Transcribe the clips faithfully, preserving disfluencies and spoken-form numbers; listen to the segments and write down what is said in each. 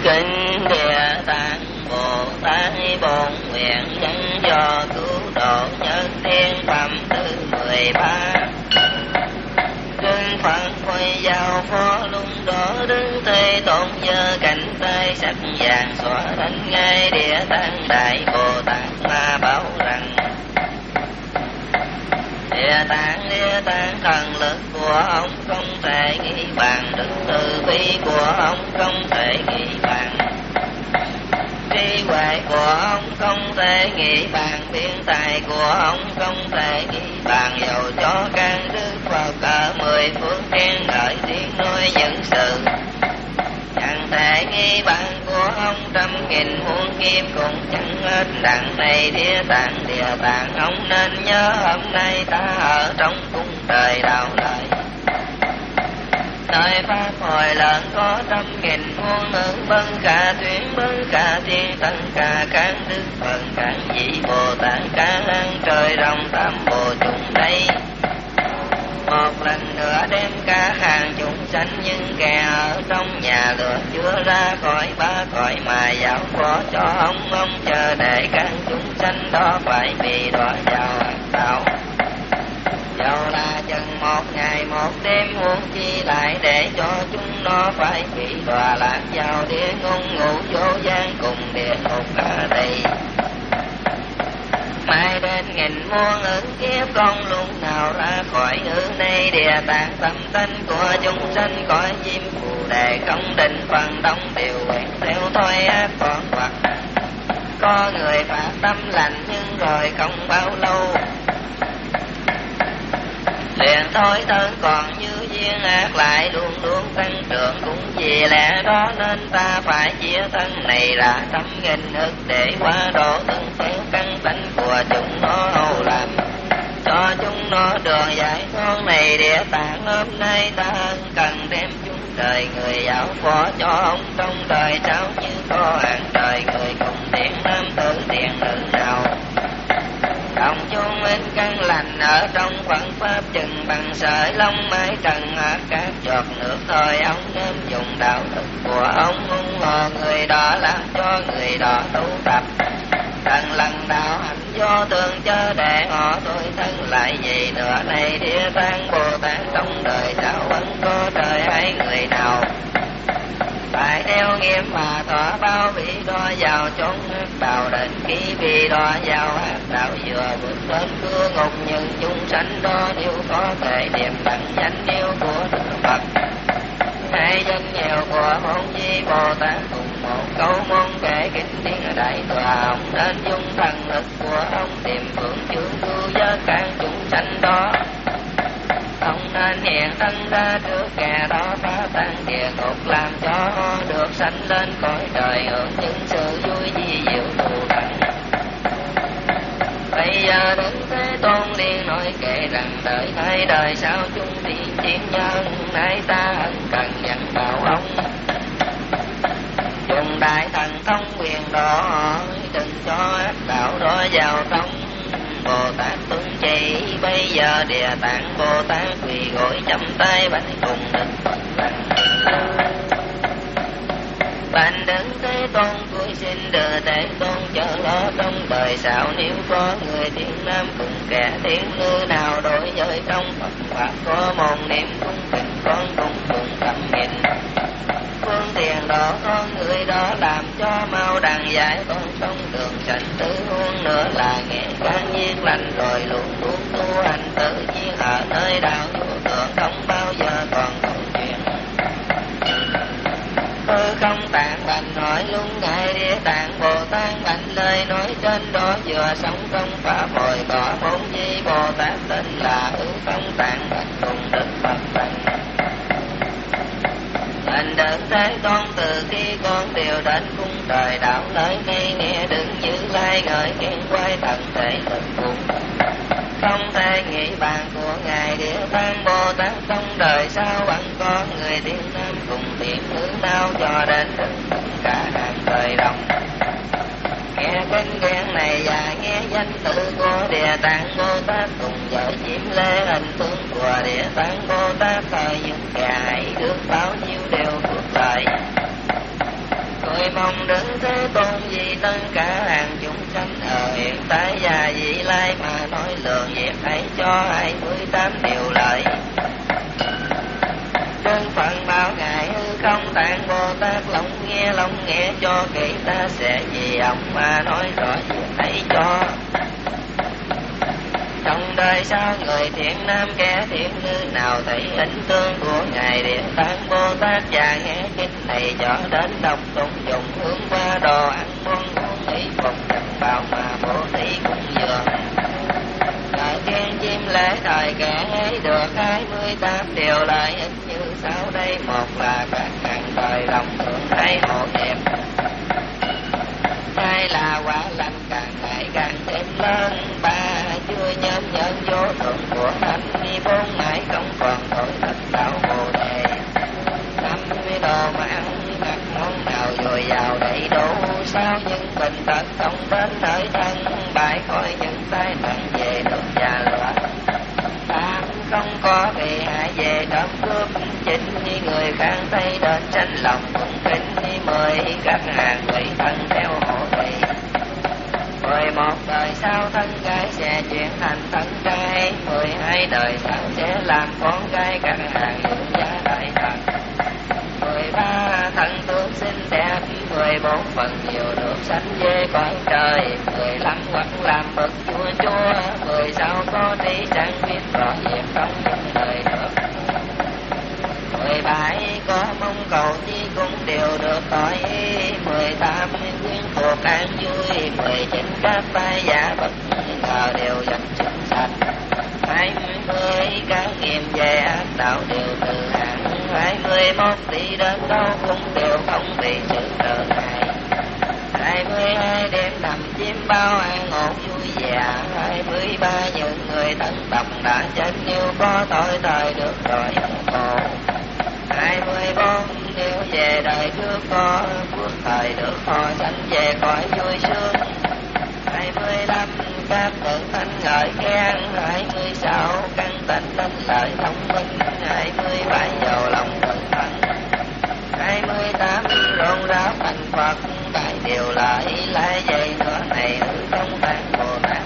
Kinh Địa Tạng Bồ Tát bổn nguyện nhân do cứu độ nhân thiên phẩm thứ mười ba. Kinh Phật quay giao phó lung đó đứng tây tôn nhớ cảnh tay sắc vàng xóa đánh ngay Địa Tạng Đại Bồ Tát mà bảo rằng: Địa Tạng Địa Tạng thần lực của ông không thể nghĩ bàn, đức từ bi của ông không thể nghĩ bàn, trí huệ của ông không thể nghĩ bàn, biện tài của ông không thể nghĩ bàn. Dầu cho can đức Phật ở mười phương khen ngợi tiếng nói những sự chẳng thể nghĩ bàn của ông, trăm nghìn muôn kiếp cũng chẳng hết đặng này. Địa Tạng Địa Tạng ông nên nhớ hôm nay ta ở trong cung trời đạo lợi, nơi pháp hồi lớn có trăm nghìn muôn ứng bấn cả tuyến bấn cả thiên tân cả các đức Phật các vị Bồ Tát cả ăn trời rồng tam bộ chúng đây. Một lần nữa đem cả hàng chúng sanh nhưng kẻ ở trong nhà lửa chưa ra khỏi ba cõi mà giáo phó cho ông ông chờ để các chúng sanh đó phải bị đọa vào ác đạo. Dầu là chừng một ngày một đêm huống chi lại để cho chúng nó phải bị đọa lạc vào địa ngục ngũ vô gian cùng địa ngục cả đây. Mai đến nghìn muôn ứng kiếp con lúc nào ra khỏi hư này. Địa Tạng tâm tánh của chúng sanh cõi chim phù đề không định phần đông đều quẹt theo thói ác còn hoặc. Có người phát tâm lành nhưng rồi không bao lâu liền thôi thân còn như duyên ác lại luôn luôn tăng trưởng. Cũng vì lẽ đó nên ta phải chia thân này ra trăm nghìn ức để qua độ từng theo căn tánh của chúng nó hầu làm cho chúng nó đường giải thoát này. Địa Tạng hôm nay ta cần đem chúng đời người giáo phó cho ông trong đời sau như có hàng trời người cùng tiếng nam tử tiền nữ nào đồng chung in căn lành ở trong Phật pháp chừng bằng sợi lông mái trần ở các giọt nước thôi. Ông nên dùng đạo đức của ông ủng hộ người đó làm cho người đó tu tập lần lần đạo hạnh do tương chớ để họ tôi thân lại gì nữa này. Địa Tạng Bồ Tát trong đời sao vẫn có trời hay người nào phải đeo nghiêm mà thọ bao bị đo vào chốn ác đạo đến khi bị đo vào ác đạo vừa bước đến cửa ngục. Nhưng chúng sanh đó nếu có thể niệm bằng danh yêu của Đức Phật hay danh hiệu của Môn Di Bồ Tát cùng một câu môn kệ kinh tiếng đại tòa, ông nên dùng thần lực của ông tìm phương chướng cứu vớt các chúng sanh đó. Ông nên hiện thân ra trước kẻ đó phá tan địa ngục làm cho họ được sanh lên cõi đời hưởng những sự vui di diệu thù thắng. Bây giờ Đức Thế Tôn liền nói kể rằng đời thay đời sau chúng tiên chiến nhân nay ta ân cần dặn bảo ông dùng đại thần thông quyền độ đừng cho ác đạo đó vào trong. Bồ Tát tuân chỉ bây giờ Địa Tạng Bồ Tát quỳ gối chắp tay bạch cùng Đức Phật rằng: Bạch Đức Thế Tôn tôi xin đưa Thế Tôn chớ lo trong đời sau nếu có người tiếng nam cùng kẻ tiếng nữ nào đối với trong Phật pháp có môn niệm cung kính con cùng cùng tâm nhìn phương tiện đó con người đó làm cho mau đằng giải con trong đường sanh tứ huống nữa là nghe can nhiên lành rồi luôn luôn tu hành tự nhiên ở nơi đạo vô tượng không bao giờ còn câu chuyện hư không tạng bạch hỏi luôn ngài Địa Tạng Bồ Tát bạch lời nói trên đó vừa sống trong pháp hồi có Môn Di Bồ Tát tên là hư không tạng bạch cùng Đức Phật bạch: Anh Đức Thế Tôn từ khi con đều đến cung trời đạo lợi ngay nghe đừng như lai ngợi khen quay thần thể thực cùng không thể nghĩ bàn của ngài Địa Tạng Bồ Tát trong đời sau vẫn có người tiếng nam cùng tiếng nữ nào cho đến tất cả hàng trời rộng. Nghe kinh khen này và nghe danh tự của Địa Tạng Bồ Tát cùng với chiếm lễ hình tướng của Địa Tạng Bồ Tát thời những kẻ hãy được bao nhiêu đều phước lợi. Tôi mong đứng thế tôn vì tất cả hàng chúng sanh ở hiện tại và vị lai mà nói lượng việc ấy cho hai mươi tám điều lợi. Đơn phận bảo ngài hư không tạng Bồ Tát lòng nghe lòng nghe cho kỹ ta sẽ vì ông mà nói rõ việc ấy cho. Trong đời sau người thiện nam kẻ thiện nữ nào thấy hình tương của ngài Địa Tạng Bồ Tát và nghe kinh này cho đến đọc tụng dùng hướng qua đồ ăn món uống ý phục bảo mà bố thí cũng dường. Đại khen chim lễ thời kẻ ấy được hai mươi tám điều lợi ích như sau đây. Một là các hạng đời lòng thường thấy hộ đẹp. Hai là quả lành càng ngày càng thêm lớn. Ba chưa nhóm nhân vô thượng của thánh. Bốn mãi không còn tội thất đạo bồ đề. Năm đồ mà ăn mặc món nào dồi dào đầy đủ. Sao những bệnh tật không đến nơi thân. Bại khỏi những tai nạn về nước già loạn. Tám không có bị hại về trộm cướp chính. Người khác thấy đến tranh lòng cũng kính. Mười các hàng người thân theo hộ trì. Mười một đời sau thân gái sẽ chuyển thành thân trai. Mười hai đời sau sẽ làm con gái các hàng dụng gia đại thần. Mười ba thân tướng xinh đẹp. Mười bốn phần nhiều được sanh về cõi trời. Mười lăm hoặc làm bậc chúa chúa. Mười sáu có trí chẳng biết rõ việc không những đời được. Mười bảy có mong cầu chi cũng đều được tội. Mười tám quyến thuộc an vui. Mười chín các tai giả bất ngờ đều dần chứng sạch. Hai mươi các nghiệm về ác đạo đều từ hạng. Hai mươi mốt đi đến đâu cũng đều không bị sự trở ngại. Hai mươi hai đêm nằm chim bao an ổn vui vẻ. Hai mươi ba những người thân tộc đã chết nếu có tội thời được rồi khổ. Hai mươi bốn nếu về đời trước có phước thời được họ sanh về cõi vui sướng. Hai mươi lăm các tự thanh ngợi khen. Hai mươi sáu căn tịnh linh lợi thông minh. Hai mươi bảy giàu lòng tự thân. Hai mươi tám rộn ráo thành Phật. Đại điều lợi lại vậy nữa này hư không tạng Bồ Tát.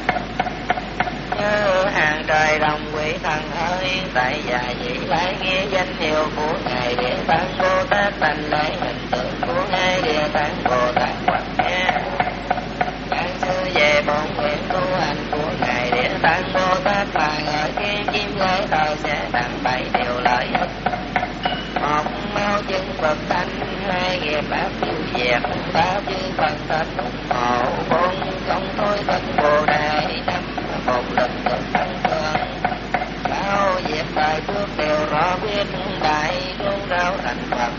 Nhớ hàng trời đồng quỷ thần ơi. Tại già vị lại nghe danh hiệu của ngài Địa Tạng Bồ Tát. Thành lễ hình tượng của ngài Địa Tạng Bồ Tát hoặc nghe. Các sư về bổn nguyện tu hành của ngài Địa Tạng Bồ Tát. Mà ngợi khen chim lễ thời sẽ đặng bảy điều lợi ích. Một mau chứng Phật thanh. Hai nghiệp ác tiêu diệt. Ba chư Phật thật ủng hộ. Bốn không thôi thật Bồ Đề. Năm một lực được tăng cường. Sáu việc đời trước đều rõ biết. Đại rôn rao thành Phật.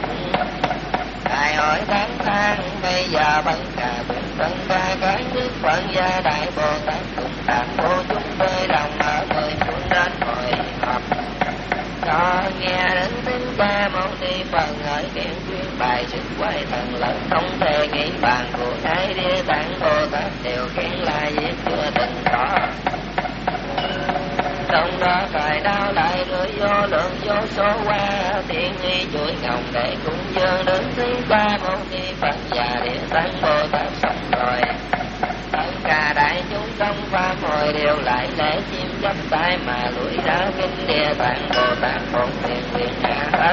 Đại hỏi tháng tháng. Bây giờ bận cả bình tân ca cái nước Phật gia Đại Bồ Tát cùng tạng vô chúng tôi đồng ở mười phương đến hội họp. Cho nghe đến tiếng ca mâu ni Phật ngợi khen chuyên bài sức quay thần lớn không thể nghĩ bàn của Ngài Địa Tạng Bồ Tát đều khen là việc chưa từng có. Trong đó thời đau lại rơi vô lượng vô số qua. Thiên nghi chuỗi ngọc để cúng dường đến tiếng ca mâu ni Phật và Địa Tạng Bồ Tát xong rồi. Tất cả đại chúng trong pháp hội đều lại lễ chim chắp tay mà lùi ra kinh Địa Tạng Bồ Tát phụng nguyện nguyện hạ hết.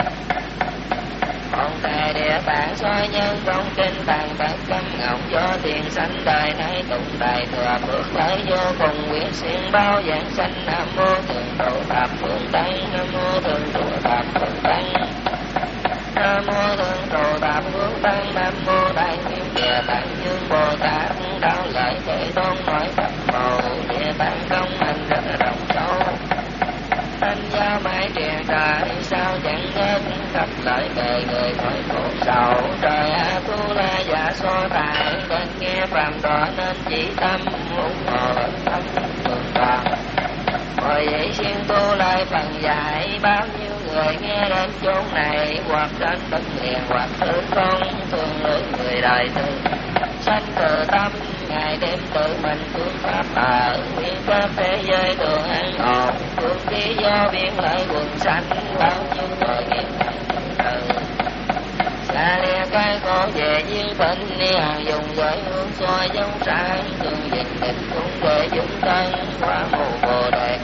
Ông thầy Địa Tạng soi nhân công kinh tạng tất cấm ngọc do tiền sanh đời nay tụng đại thừa phước lợi vô cùng nguyện xuyên bao giảng sanh. Nam mô thường trụ thập phương tăng. Nam mô thường trụ thập phương tăng. Nam mô thường trụ thập phương tăng. Nam mô đại nguyện Địa Tạng Dương Bồ Tát. Đạo lợi Thế Tôn nói Phật màu. Địa Tạng công hành rất rộng sâu. Thanh giáo mãi truyền trời. Sao chẳng hết khắp lợi bề người khỏi khổ sầu. Trời A Tu La Dạ So Tài. Đến nghe phàm tọa nên chỉ tâm. Ủng hộ tâm thường toàn. Hồi vậy xuyên tu lại phần dạy. Bao nhiêu người nghe đến chốn này. Hoặc đến đất liền hoặc thứ không. Thương lưỡi người đời tư. Sanh từ tâm. Ngày đêm tự mình phương pháp ở. Nguyện các thế giới được an ổn. Phương ký do biển lợi quần sanh. Bao nhiêu tội nghiệp từ xa lìa cái khổ trở về duyên tình hàng dùng giới hương soi dấu sáng thường dịch định cũng về chúng thân qua mù bồ đề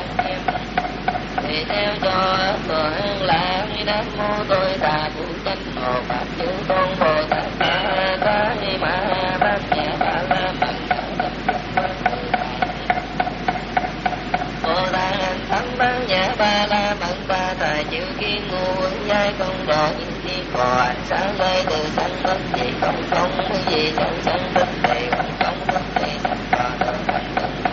thì theo cho thừa an lạc nam mô tôi tà phụ chánh hộ pháp chư tôn bồ tát ta ta ma bát nhã ba la mật bồ tát hành thắng bán nhã ba la mật ba tài chịu kiến ngu ứng giai công độ những chi phò sáng lơi từ sanh bất gì không không cái gì trong sanh bất thị không không bất thị phò tự hành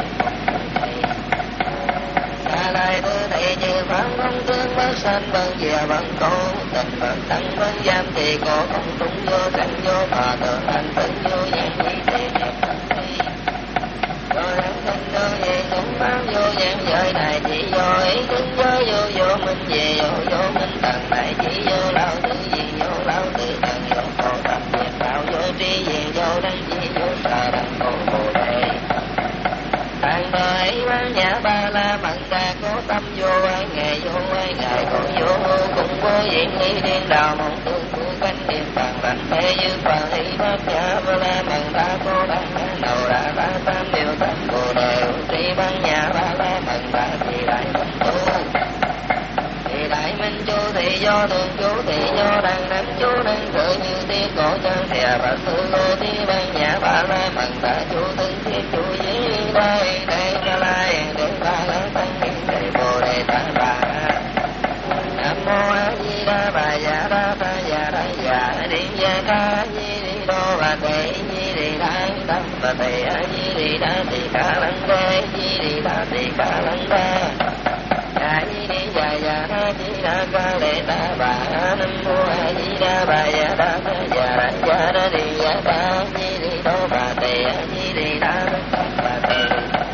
xa lại tư thị như pháp không tương bất sanh bất diệt bất tu tình bất tăng bất giam thì cổ không tung vô sanh vô phò tự hành tự vô dạng gì thì nhập rồi hắn thân đơn về cũng pháp vô dạng giới này chỉ vô ý tướng giới vô vô minh về vô vô minh tầng này chỉ vô lao tự gì vô lao tự tầng vô khổ tập diệt đạo vô tri về vô đăng chi vô sở đăng khổ bồ đề thằng đời bán nhã ba la mật đa cố tâm vô ai ngày vô ai ngày cố vô cùng vô diện nghi điên đạo mộng tương của cánh điện bằng lạnh thế như phật ý bát nhã ba la mật đa cố đăng đầu đà ba tam điều tâm bồ đề tri bán nhã ba la mật đa thì đại minh tu thì đại minh chu thì do thường chú thì do đăng đăng chú đăng tự như tiếng cổ chân thìa và sư lô tí bán nhã ba la mật đa chú tương thiết chú dĩ đây đây ca lai để ba la tăng hiện để bồ đề ta bà nam mô a di đà bà dạ đa ta dạ đa dạ đi dạ ca di đi đô bà tệ di đi đa tâm bà tệ a di đi đa tỳ ca lăng đê di đi đa tỳ ca lăng đa a di đi dạ dạ đa di đa ca lệ ta bà nam mô a di đà bà dạ đa ta dạ đa dạ đa đi dạ ca di đi đô bà tệ a di đi đa tâm bà tệ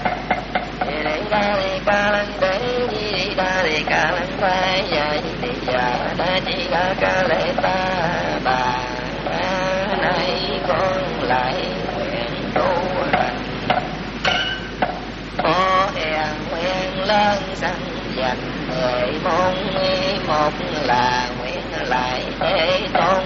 đa đi ca lăng đế di đi đa đi ca lăng đế dạ di đi dạ đa di đa ca lệ ta bà nay con lại nguyện tu hành có hèn nguyện lớn sanh dành mười môn một là nguyện lại thế tôn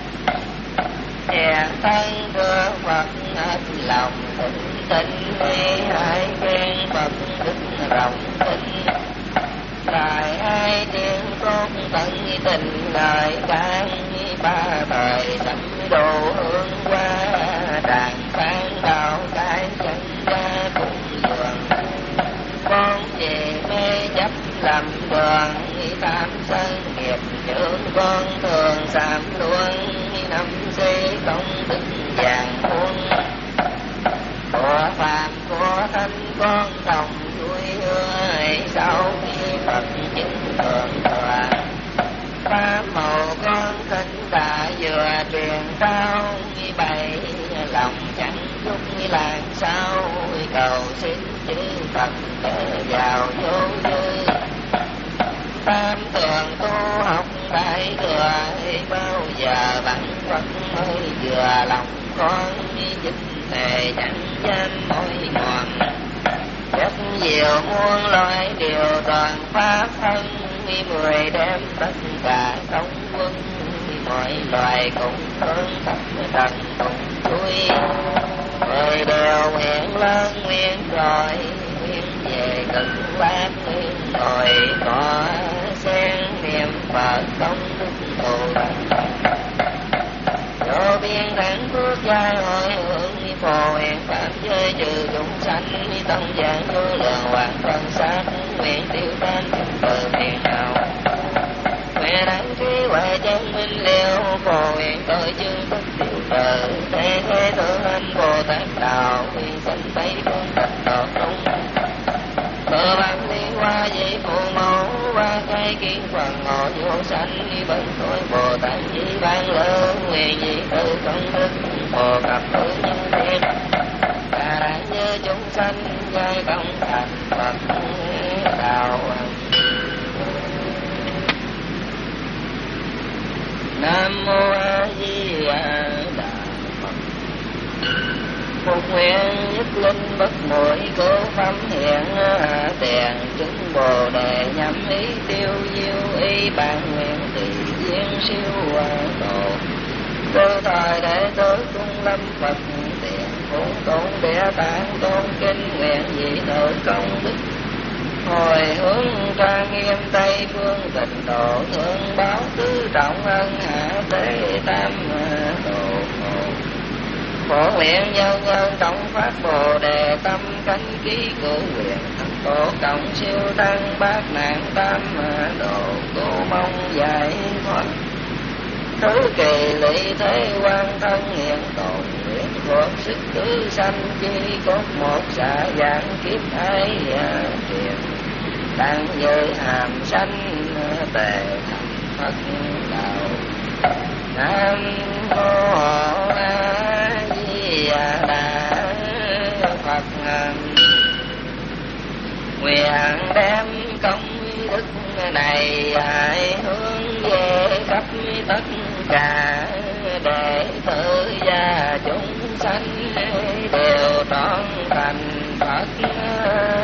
hèn thân thưa Phật hết lòng thịnh tinh hai khen Phật đức rộng tinh lại hai tiếng tốt tận tình lời can ba thời sắm đồ hương qua tràn phán đạo cái chân ra cùng giường con về mê chấp làm đường tam sân nghiệp trưởng con thường sám luôn năm giây công đức vàng muôn của phàm của thanh con đồng vui hương sau khi Phật chứng thượng tọa ba màu con khinh đã vừa truyền cao bày lòng chẳng lúc làng sao cầu xin chư Phật vào vô dư tam thường tu học đại thừa bao giờ bằng Phật mới vừa lòng con dịch thề chẳng dám mỏi mòn rất nhiều muôn loại điều toàn pháp thân mười đem tất cả công quân mọi loài cũng thương thập trần cùng vui mười đều nguyện lớn nguyện rồi nguyện về cực lạc nguyện ngồi có sen niệm Phật công đức thù vô biên thắng phước giai hội hưởng phò nguyện pháp giới trừ chúng sanh tâm dạng vô lượng hoàn toàn sát nguyện tiêu tan từ miền nào nguyện đăng ký huệ chân minh liêu phò nguyện tội chương tất tiêu trừ thế thế thượng hành Bồ Tát đạo nguyện sanh tây phương tật độ trung cơ bản liên hoa dĩ phụ mẫu và khai kiến phần ngộ vô sanh bần tội Bồ Tát di ban lớn nguyện dị tự công đức phổ cập tự nhân thiên cả đại như chúng sanh giai công thành Phật đạo. Nam mô A Di Đà Phật. Một nguyện nhất linh bất muội cố pháp hiện tiền chứng Bồ đề nhắm ý tiêu diêu ý bản nguyện tùy duyên siêu hòa độ cơ thọ lâm Phật tiền phụng tôn địa tạng tôn kinh nguyện dị tự công đức hồi hướng trang nghiêm tây phương tịnh độ thương báo tứ trọng ân hạ tế tam độ phổ nguyện nhân nhân trong phát bồ đề tâm cánh ký cửu quyền thập tổ cộng siêu tăng bát nạn tam độ cô mong giải thoát thứ kỳ lỵ thế quan thân hiện tồn nguyện phước sức cứ sanh chi có một xạ dạng kiếp ai truyền đang như hàm sanh tề thành Phật đạo. Nam mô A Di Đà Phật. Nguyện đem công đức này hướng về khắp tất cả đệ tử gia chúng sanh đều trọn thành Phật